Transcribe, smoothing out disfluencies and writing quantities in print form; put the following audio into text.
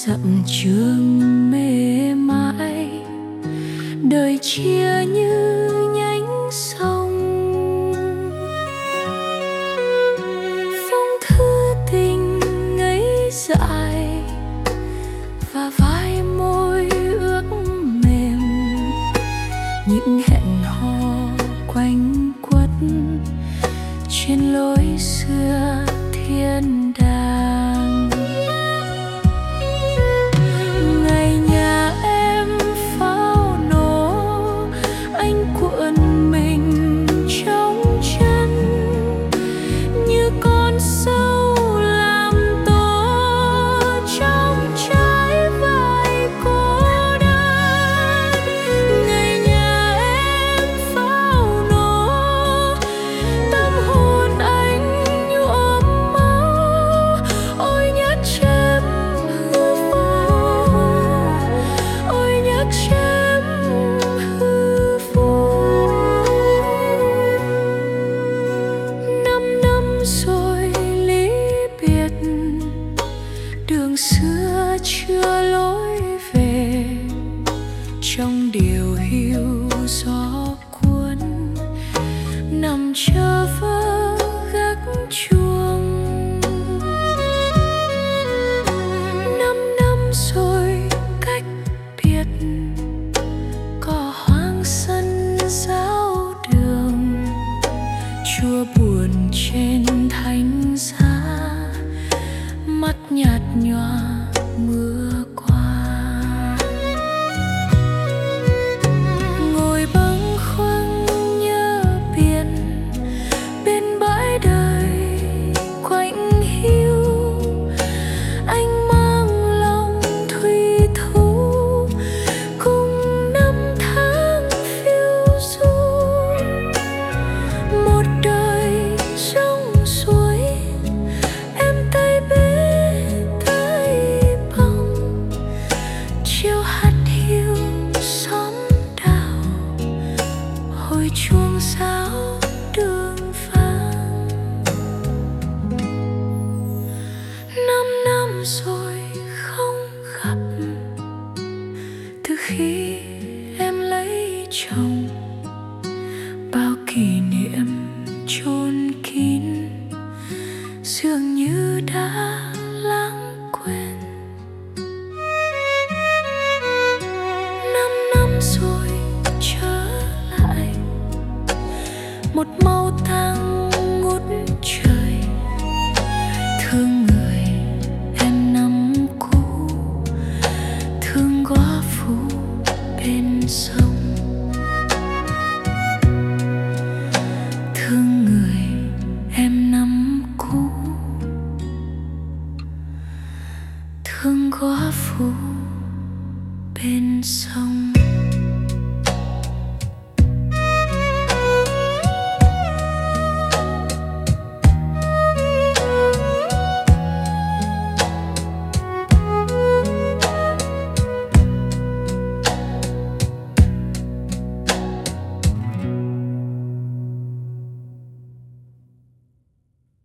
dặm trường mê mãi, đời chia như nhánh sông. Phong thư tình ngây dại và vai môi ướt mềm, những hẹn hò quanh quất trên lối xưa thiên đàng. Ngày nhà em pháo nổ, anh cuộn mình trong chân như con sâu làm tổ trong trái vải cô đơn. Ngày nhà em pháo nổ, tâm hồn anh nhuộm máu. Ôi nhát chém hư vô, ôi nhát chém hư vô. 5 năm rồi ly biệt, đường xưa chưa lối về. Trong điều hiu gió cuốn, nằm chờ vỡ gác chuông. 5 năm rồi cách biệt, cỏ hoang sân giáo đường. Chua buồn trên thánh giá, mắt nhạt nhòa mưa qua. Ngồi bâng khuâng nhớ biển, bên bãi đời quạnh hiu. Anh mang lòng thủy thú cùng 5 tháng phiêu du. Một đời sông suối, em tay bế tay bồng. Chiều hạt hiu xóm đào, hồi chuông giáo đường vắng. 5 năm rồi không gặp, từ khi em lấy chồng. Bao kỷ niệm chôn kín, dường như đã lãng quên. 5 năm rồi trở lại, một màu tang